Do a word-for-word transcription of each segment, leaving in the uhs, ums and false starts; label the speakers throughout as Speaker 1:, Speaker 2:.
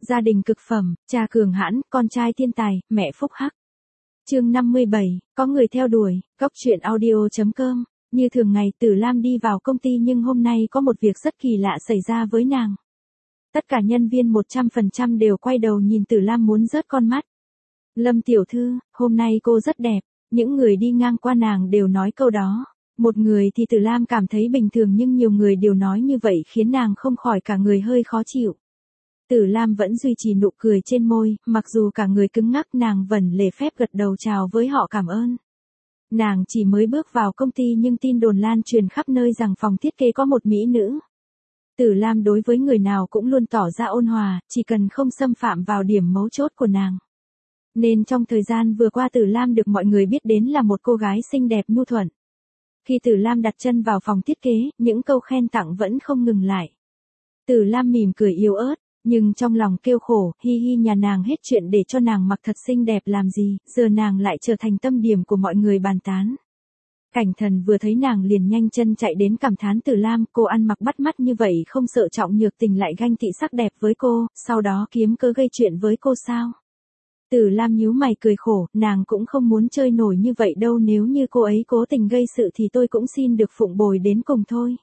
Speaker 1: Gia đình cực phẩm, cha cường hãn, con trai thiên tài, mẹ phúc hắc. Chương năm mươi bảy, có người theo đuổi, góc truyện audio.com. Như thường ngày Tử Lam đi vào công ty nhưng hôm nay có một việc rất kỳ lạ xảy ra với nàng. Tất cả nhân viên một trăm phần trăm đều quay đầu nhìn Tử Lam muốn rớt con mắt. Lâm tiểu thư, hôm nay cô rất đẹp, những người đi ngang qua nàng đều nói câu đó. Một người thì Tử Lam cảm thấy bình thường nhưng nhiều người đều nói như vậy khiến nàng không khỏi cả người hơi khó chịu. Tử Lam vẫn duy trì nụ cười trên môi, mặc dù cả người cứng ngắc nàng vẫn lễ phép gật đầu chào với họ cảm ơn. Nàng chỉ mới bước vào công ty nhưng tin đồn lan truyền khắp nơi rằng phòng thiết kế có một mỹ nữ. Tử Lam đối với người nào cũng luôn tỏ ra ôn hòa, chỉ cần không xâm phạm vào điểm mấu chốt của nàng. Nên trong thời gian vừa qua Tử Lam được mọi người biết đến là một cô gái xinh đẹp nhu thuận. Khi Tử Lam đặt chân vào phòng thiết kế, những câu khen tặng vẫn không ngừng lại. Tử Lam mỉm cười yếu ớt, nhưng trong lòng kêu khổ, hi hi nhà nàng hết chuyện để cho nàng mặc thật xinh đẹp làm gì, giờ nàng lại trở thành tâm điểm của mọi người bàn tán. Cảnh Thần vừa thấy nàng liền nhanh chân chạy đến cảm thán Tử Lam, cô ăn mặc bắt mắt như vậy không sợ Trọng Nhược Tình lại ganh tị sắc đẹp với cô, sau đó kiếm cớ gây chuyện với cô sao? Tử Lam nhíu mày cười khổ, nàng cũng không muốn chơi nổi như vậy đâu, nếu như cô ấy cố tình gây sự thì tôi cũng xin được phụng bồi đến cùng thôi.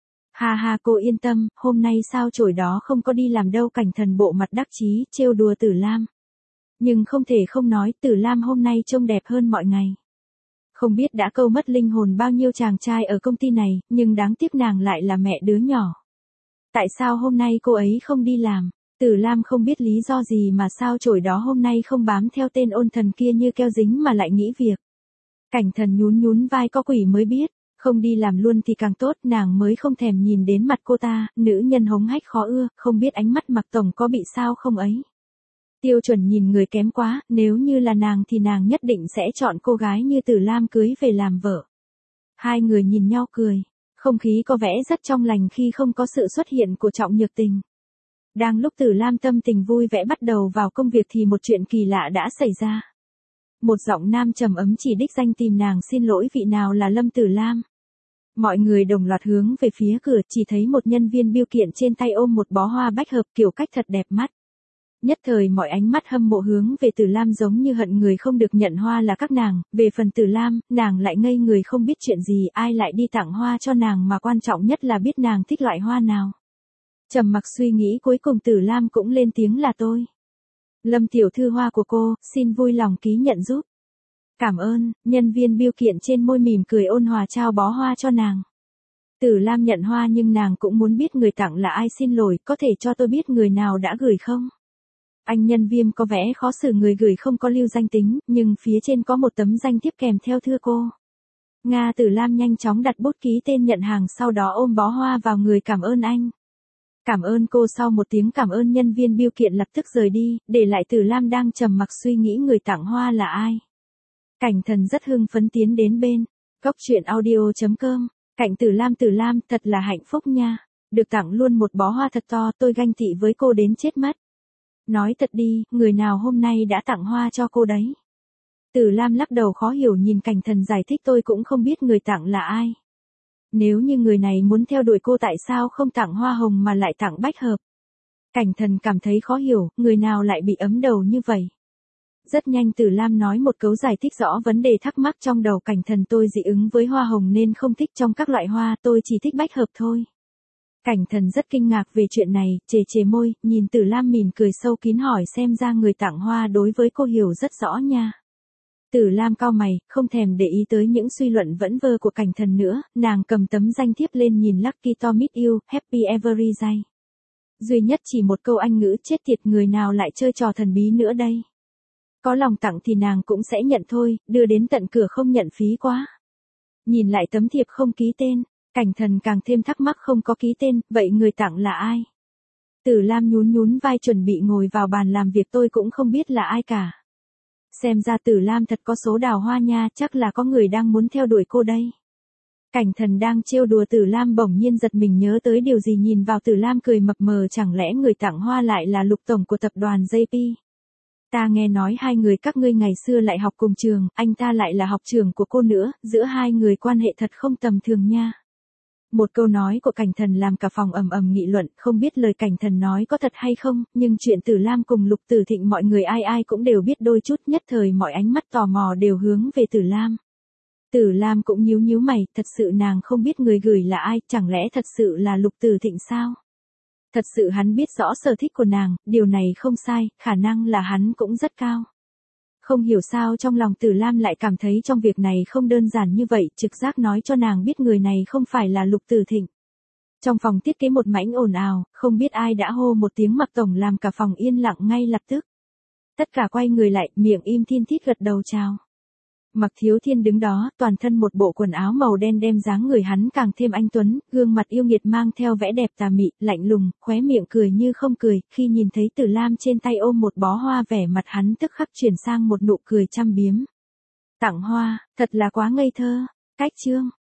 Speaker 1: Ha ha, cô yên tâm, hôm nay sao chổi đó không có đi làm đâu. Cảnh Thần bộ mặt đắc chí trêu đùa Tử Lam. Nhưng không thể không nói, Tử Lam hôm nay trông đẹp hơn mọi ngày. Không biết đã câu mất linh hồn bao nhiêu chàng trai ở công ty này, nhưng đáng tiếc nàng lại là mẹ đứa nhỏ. Tại sao hôm nay cô ấy không đi làm? Tử Lam không biết lý do gì mà sao chổi đó hôm nay không bám theo tên ôn thần kia như keo dính mà lại nghỉ việc. Cảnh Thần nhún nhún vai, có quỷ mới biết, không đi làm luôn thì càng tốt, nàng mới không thèm nhìn đến mặt cô ta, nữ nhân hống hách khó ưa, không biết ánh mắt Mạc Tổng có bị sao không ấy. Tiêu Chuẩn nhìn người kém quá, nếu như là nàng thì nàng nhất định sẽ chọn cô gái như Tử Lam cưới về làm vợ. Hai người nhìn nhau cười, không khí có vẻ rất trong lành khi không có sự xuất hiện của Trọng Nhược Tình. Đang lúc Tử Lam tâm tình vui vẻ bắt đầu vào công việc thì một chuyện kỳ lạ đã xảy ra. Một giọng nam trầm ấm chỉ đích danh tìm nàng, xin lỗi vị nào là Lâm Tử Lam. Mọi người đồng loạt hướng về phía cửa, chỉ thấy một nhân viên bưu kiện trên tay ôm một bó hoa bách hợp kiểu cách thật đẹp mắt. Nhất thời mọi ánh mắt hâm mộ hướng về Tử Lam giống như hận người không được nhận hoa là các nàng, về phần Tử Lam, nàng lại ngây người không biết chuyện gì, ai lại đi tặng hoa cho nàng mà quan trọng nhất là biết nàng thích loại hoa nào. Trầm mặc suy nghĩ cuối cùng Tử Lam cũng lên tiếng là tôi. Lâm tiểu thư, hoa của cô, xin vui lòng ký nhận giúp. Cảm ơn, nhân viên bưu kiện trên môi mỉm cười ôn hòa trao bó hoa cho nàng. Tử Lam nhận hoa nhưng nàng cũng muốn biết người tặng là ai, xin lỗi, có thể cho tôi biết người nào đã gửi không? Anh nhân viên có vẻ khó xử, người gửi không có lưu danh tính, nhưng phía trên có một tấm danh thiếp kèm theo thưa cô. Nga. Tử Lam nhanh chóng đặt bút ký tên nhận hàng, sau đó ôm bó hoa vào người, cảm ơn anh. Cảm ơn cô. Sau một tiếng cảm ơn nhân viên bưu kiện lập tức rời đi, để lại Tử Lam đang trầm mặc suy nghĩ người tặng hoa là ai. Cảnh Thần rất hưng phấn tiến đến bên, góc truyện audio.com, cạnh Tử Lam. Tử Lam, thật là hạnh phúc nha, được tặng luôn một bó hoa thật to, tôi ganh tị với cô đến chết mất. Nói thật đi, người nào hôm nay đã tặng hoa cho cô đấy? Tử Lam lắc đầu khó hiểu nhìn Cảnh Thần giải thích, tôi cũng không biết người tặng là ai. Nếu như người này muốn theo đuổi cô tại sao không tặng hoa hồng mà lại tặng bách hợp? Cảnh Thần cảm thấy khó hiểu, người nào lại bị ấm đầu như vậy? Rất nhanh Tử Lam nói một câu giải thích rõ vấn đề thắc mắc trong đầu Cảnh Thần, tôi dị ứng với hoa hồng nên không thích trong các loại hoa, tôi chỉ thích bách hợp thôi. Cảnh Thần rất kinh ngạc về chuyện này, chề chề môi, nhìn Tử Lam mỉm cười sâu kín hỏi, xem ra người tặng hoa đối với cô hiểu rất rõ nha. Tử Lam cau mày, không thèm để ý tới những suy luận vẩn vơ của Cảnh Thần nữa, nàng cầm tấm danh thiếp lên nhìn Lucky to meet you, happy every day. Duy nhất chỉ một câu Anh ngữ, chết tiệt, người nào lại chơi trò thần bí nữa đây. Có lòng tặng thì nàng cũng sẽ nhận thôi, đưa đến tận cửa không nhận phí quá. Nhìn lại tấm thiệp không ký tên, Cảnh Thần càng thêm thắc mắc, không có ký tên, vậy người tặng là ai? Tử Lam nhún nhún vai chuẩn bị ngồi vào bàn làm việc, tôi cũng không biết là ai cả. Xem ra Tử Lam thật có số đào hoa nha, chắc là có người đang muốn theo đuổi cô đây. Cảnh Thần đang trêu đùa Tử Lam bỗng nhiên giật mình nhớ tới điều gì, nhìn vào Tử Lam cười mập mờ, chẳng lẽ người tặng hoa lại là Lục tổng của tập đoàn gi pê? Ta nghe nói hai người các ngươi ngày xưa lại học cùng trường, anh ta lại là học trưởng của cô nữa, giữa hai người quan hệ thật không tầm thường nha. Một câu nói của Cảnh Thần làm cả phòng ầm ầm nghị luận, không biết lời Cảnh Thần nói có thật hay không, nhưng chuyện Tử Lam cùng Lục Tử Thịnh mọi người ai ai cũng đều biết đôi chút, nhất thời mọi ánh mắt tò mò đều hướng về Tử Lam. Tử Lam cũng nhíu nhíu mày, thật sự nàng không biết người gửi là ai, chẳng lẽ thật sự là Lục Tử Thịnh sao? Thật sự hắn biết rõ sở thích của nàng, điều này không sai, khả năng là hắn cũng rất cao. Không hiểu sao trong lòng Tử Lam lại cảm thấy trong việc này không đơn giản như vậy, trực giác nói cho nàng biết người này không phải là Lục Tử Thịnh. Trong phòng thiết kế một mảnh ồn ào, không biết ai đã hô một tiếng Mạc Tổng làm cả phòng yên lặng ngay lập tức. Tất cả quay người lại, miệng im thiên thít gật đầu chào. Mạc Thiếu Thiên đứng đó, toàn thân một bộ quần áo màu đen đem dáng người hắn càng thêm anh tuấn, gương mặt yêu nghiệt mang theo vẻ đẹp tà mị, lạnh lùng, khóe miệng cười như không cười, khi nhìn thấy Tử Lam trên tay ôm một bó hoa vẻ mặt hắn tức khắc chuyển sang một nụ cười chăm biếm. Tặng hoa, thật là quá ngây thơ. Cách chương